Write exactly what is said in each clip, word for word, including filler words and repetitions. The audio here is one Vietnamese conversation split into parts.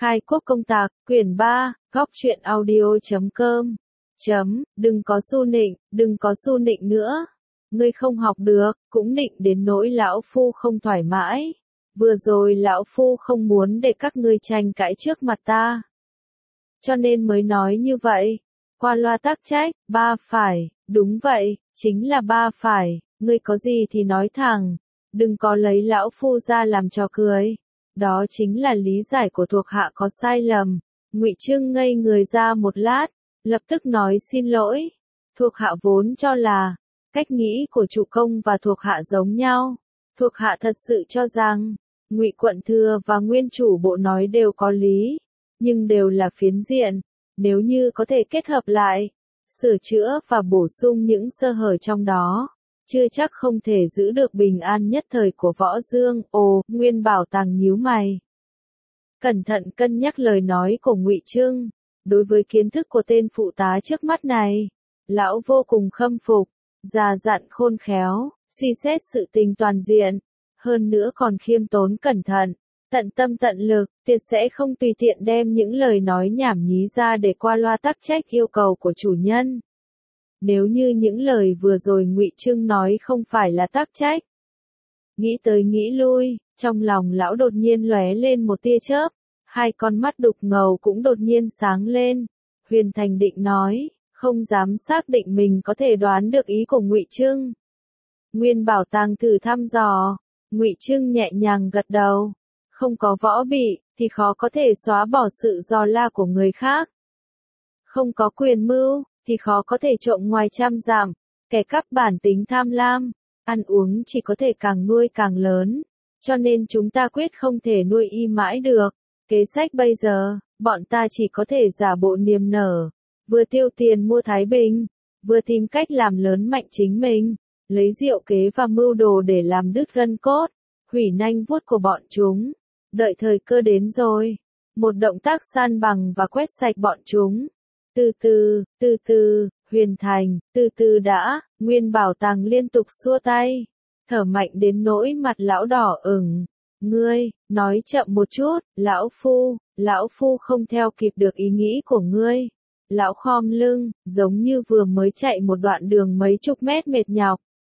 Khai quốc công tạc, quyển ba, góc truyện audio chấm com. Chấm, đừng có su nịnh, đừng có su nịnh nữa. Ngươi không học được, cũng nịnh đến nỗi lão phu không thoải mái. Vừa rồi lão phu không muốn để các ngươi tranh cãi trước mặt ta. Cho nên mới nói như vậy. Qua loa tác trách, ba phải, đúng vậy, chính là ba phải, ngươi có gì thì nói thẳng. Đừng có lấy lão phu ra làm trò cười. Đó chính là lý giải của thuộc hạ có sai lầm. Ngụy Trưng ngây người ra một lát, lập tức nói xin lỗi. Thuộc hạ vốn cho là, cách nghĩ của chủ công và thuộc hạ giống nhau. Thuộc hạ thật sự cho rằng, Ngụy quận thừa và nguyên chủ bộ nói đều có lý, nhưng đều là phiến diện. Nếu như có thể kết hợp lại, sửa chữa và bổ sung những sơ hở trong đó, chưa chắc không thể giữ được bình an nhất thời của Võ Dương. Ồ, Nguyên Bảo Tàng nhíu mày. Cẩn thận cân nhắc lời nói của Ngụy Trưng. Đối với kiến thức của tên phụ tá trước mắt này, lão vô cùng khâm phục, già dặn khôn khéo, suy xét sự tình toàn diện, hơn nữa còn khiêm tốn cẩn thận, tận tâm tận lực, tuyệt sẽ không tùy tiện đem những lời nói nhảm nhí ra để qua loa tắc trách yêu cầu của chủ nhân. Nếu như những lời vừa rồi Ngụy Trưng nói không phải là tắc trách. Nghĩ tới nghĩ lui, trong lòng lão đột nhiên lóe lên một tia chớp, hai con mắt đục ngầu cũng đột nhiên sáng lên. Huyền Thành Định nói, không dám xác định mình có thể đoán được ý của Ngụy Trưng. Nguyên Bảo Tàng thử thăm dò, Ngụy Trưng nhẹ nhàng gật đầu, không có võ bị thì khó có thể xóa bỏ sự giò la của người khác. Không có quyền mưu thì khó có thể trộm ngoài trăm dặm, kẻ cắp bản tính tham lam, ăn uống chỉ có thể càng nuôi càng lớn, cho nên chúng ta quyết không thể nuôi y mãi được. Kế sách bây giờ, bọn ta chỉ có thể giả bộ niềm nở, vừa tiêu tiền mua thái bình, vừa tìm cách làm lớn mạnh chính mình, lấy diệu kế và mưu đồ để làm đứt gân cốt, hủy nanh vuốt của bọn chúng. Đợi thời cơ đến rồi, một động tác san bằng và quét sạch bọn chúng. Từ từ, từ từ, Huyền Thành, từ từ đã. Nguyên Bảo Tàng liên tục xua tay, thở mạnh đến nỗi mặt lão đỏ ửng. Ngươi, nói chậm một chút, lão phu, lão phu không theo kịp được ý nghĩ của ngươi. Lão khom lưng, giống như vừa mới chạy một đoạn đường mấy chục mét mệt nhọc.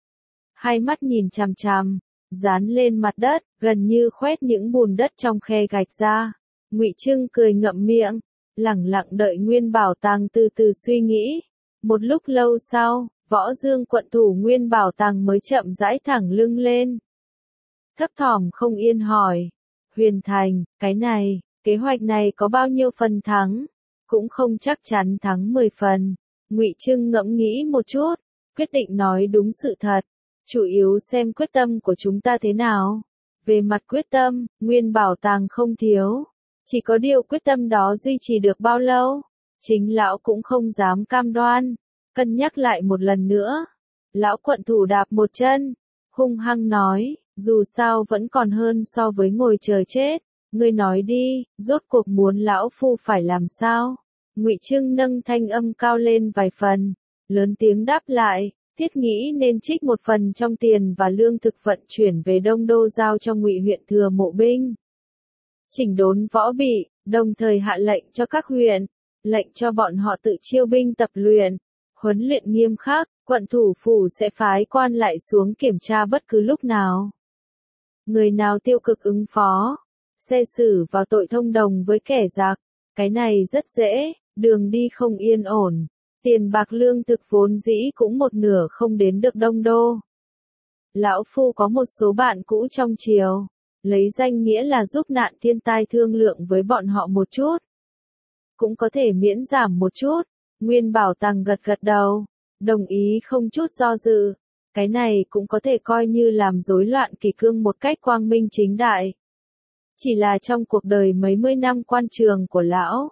Hai mắt nhìn chằm chằm, dán lên mặt đất, gần như khoét những bùn đất trong khe gạch ra. Ngụy Trưng cười ngậm miệng, lẳng lặng đợi Nguyên Bảo Tàng từ từ suy nghĩ. Một lúc lâu sau, Võ Dương quận thủ Nguyên Bảo Tàng mới chậm rãi thẳng lưng lên. Thấp thỏm không yên hỏi, Huyền Thành, cái này, kế hoạch này có bao nhiêu phần thắng? Cũng không chắc chắn thắng mười phần. Ngụy Trưng ngẫm nghĩ một chút, quyết định nói đúng sự thật. Chủ yếu xem quyết tâm của chúng ta thế nào. Về mặt quyết tâm, Nguyên Bảo Tàng không thiếu. Chỉ có điều quyết tâm đó duy trì được bao lâu, chính lão cũng không dám cam đoan. Cân nhắc lại một lần nữa. Lão quận thủ đạp một chân, hung hăng nói, dù sao vẫn còn hơn so với ngồi chờ chết. Ngươi nói đi, rốt cuộc muốn lão phu phải làm sao? Ngụy Trưng nâng thanh âm cao lên vài phần, lớn tiếng đáp lại, thiết nghĩ nên trích một phần trong tiền và lương thực vận chuyển về Đông Đô giao cho Ngụy huyện thừa mộ binh. Chỉnh đốn võ bị, đồng thời hạ lệnh cho các huyện, lệnh cho bọn họ tự chiêu binh tập luyện, huấn luyện nghiêm khắc, quận thủ phủ sẽ phái quan lại xuống kiểm tra bất cứ lúc nào. Người nào tiêu cực ứng phó, xe xử vào tội thông đồng với kẻ giặc, cái này rất dễ, đường đi không yên ổn, tiền bạc lương thực vốn dĩ cũng một nửa không đến được Đông Đô. Lão phu có một số bạn cũ trong triều, lấy danh nghĩa là giúp nạn thiên tai thương lượng với bọn họ một chút. Cũng có thể miễn giảm một chút. Nguyên Bảo Tàng gật gật đầu, đồng ý không chút do dự. Cái này cũng có thể coi như làm rối loạn kỷ cương một cách quang minh chính đại. Chỉ là trong cuộc đời mấy mươi năm quan trường của lão,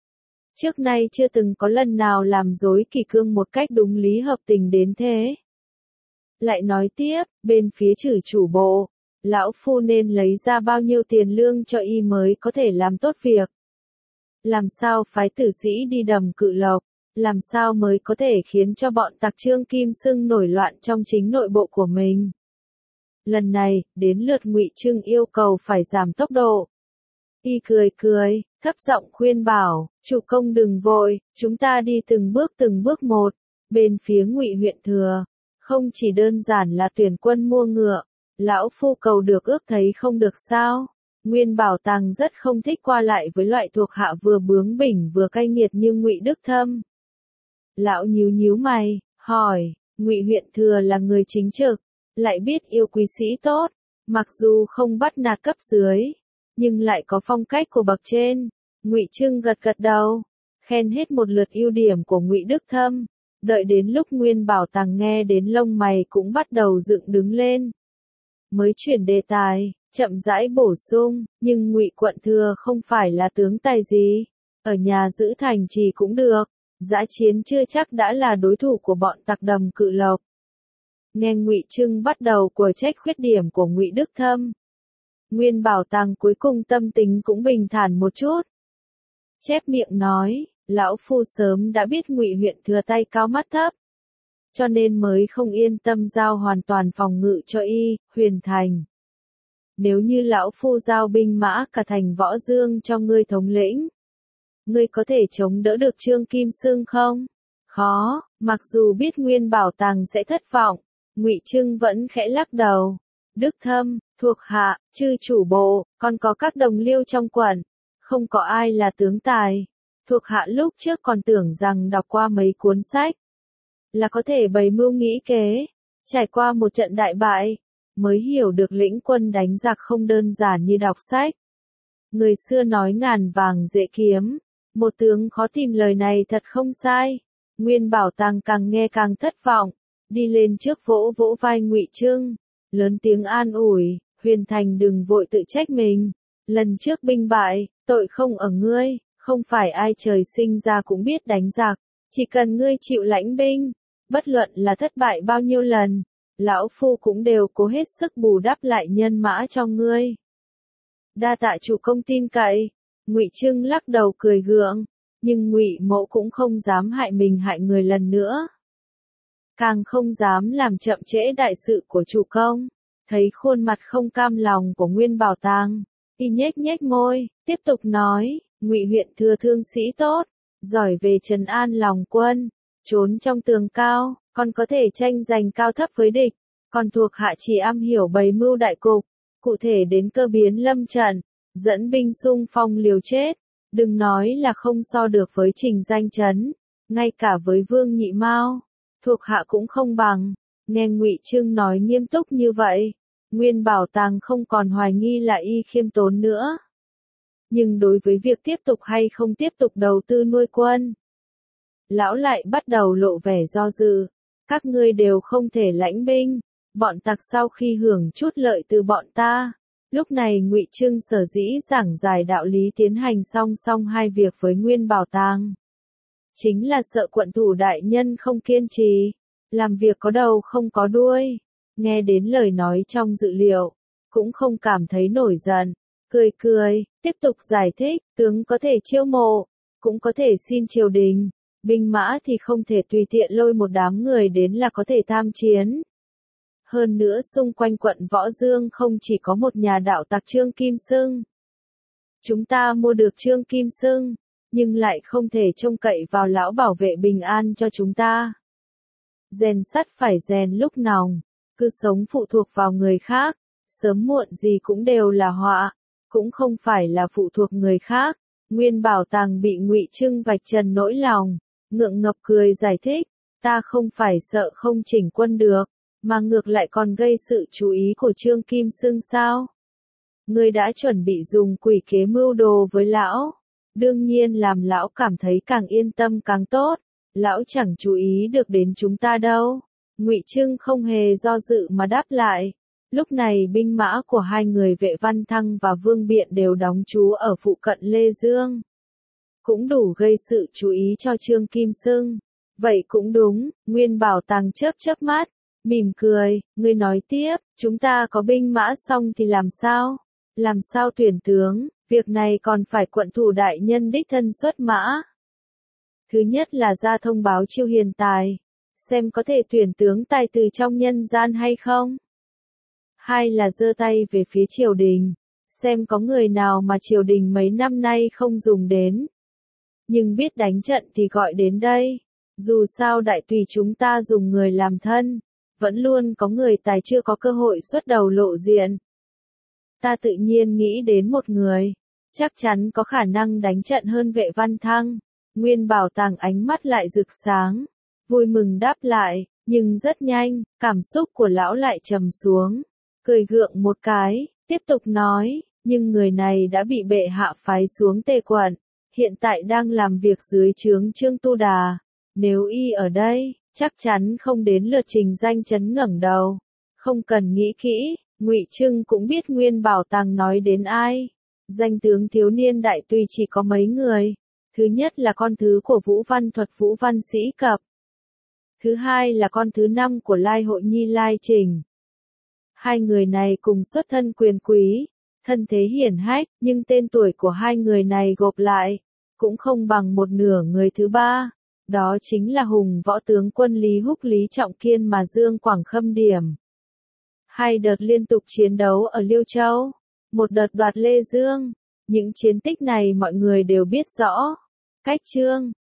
trước nay chưa từng có lần nào làm rối kỷ cương một cách đúng lý hợp tình đến thế. Lại nói tiếp, bên phía trừ chủ bộ, lão phu nên lấy ra bao nhiêu tiền lương cho y mới có thể làm tốt việc? Làm sao phái tử sĩ đi đầm Cự Lộc? Làm sao mới có thể khiến cho bọn tặc Trương Kim Xưng nổi loạn trong chính nội bộ của mình? Lần này, đến lượt Ngụy Trưng yêu cầu phải giảm tốc độ. Y cười cười, thấp giọng khuyên bảo, chủ công đừng vội, chúng ta đi từng bước từng bước một. Bên phía Ngụy huyện thừa, không chỉ đơn giản là tuyển quân mua ngựa, lão phu cầu được ước thấy không được sao. Nguyên Bảo Tàng rất không thích qua lại với loại thuộc hạ vừa bướng bỉnh vừa cay nghiệt như Ngụy Đức Thâm. Lão nhíu nhíu mày, hỏi, Ngụy huyện thừa là người chính trực, lại biết yêu quý sĩ tốt, mặc dù không bắt nạt cấp dưới, nhưng lại có phong cách của bậc trên. Ngụy Trưng gật gật đầu, khen hết một lượt ưu điểm của Ngụy Đức Thâm. Đợi đến lúc Nguyên Bảo Tàng nghe đến lông mày cũng bắt đầu dựng đứng lên, mới chuyển đề tài, chậm rãi bổ sung, nhưng Ngụy quận thừa không phải là tướng tài gì, ở nhà giữ thành trì cũng được, dã chiến chưa chắc đã là đối thủ của bọn tặc Đầm Cự Lộc. Nghe Ngụy Trưng bắt đầu quở trách khuyết điểm của Ngụy Đức Thâm, Nguyên Bảo Tàng cuối cùng tâm tình cũng bình thản một chút. Chép miệng nói, lão phu sớm đã biết Ngụy huyện thừa tay cao mắt thấp, cho nên mới không yên tâm giao hoàn toàn phòng ngự cho y, Huyền Thành. Nếu như lão phu giao binh mã cả thành Võ Dương cho ngươi thống lĩnh, ngươi có thể chống đỡ được Trương Kim Xương không? Khó, mặc dù biết Nguyên Bảo Tàng sẽ thất vọng, Ngụy Trưng vẫn khẽ lắc đầu. Đức Thâm, thuộc hạ, chư chủ bộ, còn có các đồng liêu trong quận, không có ai là tướng tài. Thuộc hạ lúc trước còn tưởng rằng đọc qua mấy cuốn sách là có thể bày mưu nghĩ kế, trải qua một trận đại bại, mới hiểu được lĩnh quân đánh giặc không đơn giản như đọc sách. Người xưa nói ngàn vàng dễ kiếm, một tướng khó tìm, lời này thật không sai. Nguyên Bảo Tàng càng nghe càng thất vọng, đi lên trước vỗ vỗ vai Ngụy Trưng, lớn tiếng an ủi, Huyền Thành đừng vội tự trách mình, lần trước binh bại, tội không ở ngươi, không phải ai trời sinh ra cũng biết đánh giặc, chỉ cần ngươi chịu lãnh binh, bất luận là thất bại bao nhiêu lần, lão phu cũng đều cố hết sức bù đắp lại nhân mã cho ngươi. Đa tạ chủ công tin cậy. Ngụy Trưng lắc đầu cười gượng, nhưng Ngụy Mỗ cũng không dám hại mình hại người lần nữa, càng không dám làm chậm trễ đại sự của chủ công. Thấy khuôn mặt không cam lòng của Nguyên Bảo Tàng, y nhếch nhếch môi, tiếp tục nói, Ngụy huyện thừa thương sĩ tốt, giỏi về trấn an lòng quân, trốn trong tường cao, còn có thể tranh giành cao thấp với địch, còn thuộc hạ chỉ am hiểu bày mưu đại cục, cụ thể đến cơ biến lâm trận, dẫn binh xung phong liều chết, đừng nói là không so được với Trình Danh Chấn, ngay cả với Vương Nhị Mao, thuộc hạ cũng không bằng. Nghe Ngụy Trưng nói nghiêm túc như vậy, Nguyên Bảo Tàng không còn hoài nghi là y khiêm tốn nữa. Nhưng đối với việc tiếp tục hay không tiếp tục đầu tư nuôi quân, lão lại bắt đầu lộ vẻ do dự. Các ngươi đều không thể lãnh binh, bọn tặc sau khi hưởng chút lợi từ bọn ta. Lúc này Ngụy Trưng sở dĩ giảng giải đạo lý tiến hành song song hai việc với Nguyên Bảo Tàng, chính là sợ quận thủ đại nhân không kiên trì, làm việc có đầu không có đuôi. Nghe đến lời nói trong dự liệu, cũng không cảm thấy nổi giận, cười cười, tiếp tục giải thích, tướng có thể chiêu mộ, cũng có thể xin triều đình, binh mã thì không thể tùy tiện lôi một đám người đến là có thể tham chiến. Hơn nữa xung quanh quận Võ Dương không chỉ có một nhà đạo tặc Trương Kim Xưng. Chúng ta mua được Trương Kim Xưng, nhưng lại không thể trông cậy vào lão bảo vệ bình an cho chúng ta. Rèn sắt phải rèn lúc nòng, cứ sống phụ thuộc vào người khác, sớm muộn gì cũng đều là họa, cũng không phải là phụ thuộc người khác. Nguyên Bảo Tàng bị Ngụy Trưng vạch trần nỗi lòng, ngượng ngập cười giải thích, ta không phải sợ không chỉnh quân được, mà ngược lại còn gây sự chú ý của Trương Kim Xưng sao? Ngươi đã chuẩn bị dùng quỷ kế mưu đồ với lão, đương nhiên làm lão cảm thấy càng yên tâm càng tốt, lão chẳng chú ý được đến chúng ta đâu. Ngụy Trưng không hề do dự mà đáp lại. Lúc này binh mã của hai người Vệ Văn Thăng và Vương Biện đều đóng trú ở phụ cận Lê Dương, cũng đủ gây sự chú ý cho Trương Kim Xưng. Vậy cũng đúng, Nguyên Bảo Tàng chớp chớp mắt, mỉm cười, ngươi nói tiếp, chúng ta có binh mã xong thì làm sao? Làm sao tuyển tướng, việc này còn phải quận thủ đại nhân đích thân xuất mã. Thứ nhất là ra thông báo chiêu hiền tài, xem có thể tuyển tướng tài từ trong nhân gian hay không. Hai là giơ tay về phía triều đình, xem có người nào mà triều đình mấy năm nay không dùng đến. Nhưng biết đánh trận thì gọi đến đây. Dù sao đại tùy chúng ta dùng người làm thân, vẫn luôn có người tài chưa có cơ hội xuất đầu lộ diện. Ta tự nhiên nghĩ đến một người, chắc chắn có khả năng đánh trận hơn Vệ Văn Thăng. Nguyên Bảo Tàng ánh mắt lại rực sáng, vui mừng đáp lại, nhưng rất nhanh, cảm xúc của lão lại trầm xuống, cười gượng một cái, tiếp tục nói, nhưng người này đã bị bệ hạ phái xuống Tề quận, hiện tại đang làm việc dưới trướng Trương Tu Đà, nếu y ở đây, chắc chắn không đến lượt Trình Danh Chấn ngẩng đầu. Không cần nghĩ kỹ, Ngụy Trưng cũng biết Nguyên Bảo Tàng nói đến ai. Danh tướng thiếu niên đại tùy chỉ có mấy người. Thứ nhất là con thứ của Vũ Văn Thuật Vũ Văn Sĩ Cập. Thứ hai là con thứ năm của Lai Hội Nhi Lai Trình. Hai người này cùng xuất thân quyền quý, thân thế hiển hách, nhưng tên tuổi của hai người này gộp lại, cũng không bằng một nửa người thứ ba. Đó chính là Hùng Võ Tướng Quân Lý Húc Lý Trọng Kiên mà Dương Quảng Khâm điểm. Hai đợt liên tục chiến đấu ở Liêu Châu, một đợt đoạt Lê Dương. Những chiến tích này mọi người đều biết rõ. Cách Trương,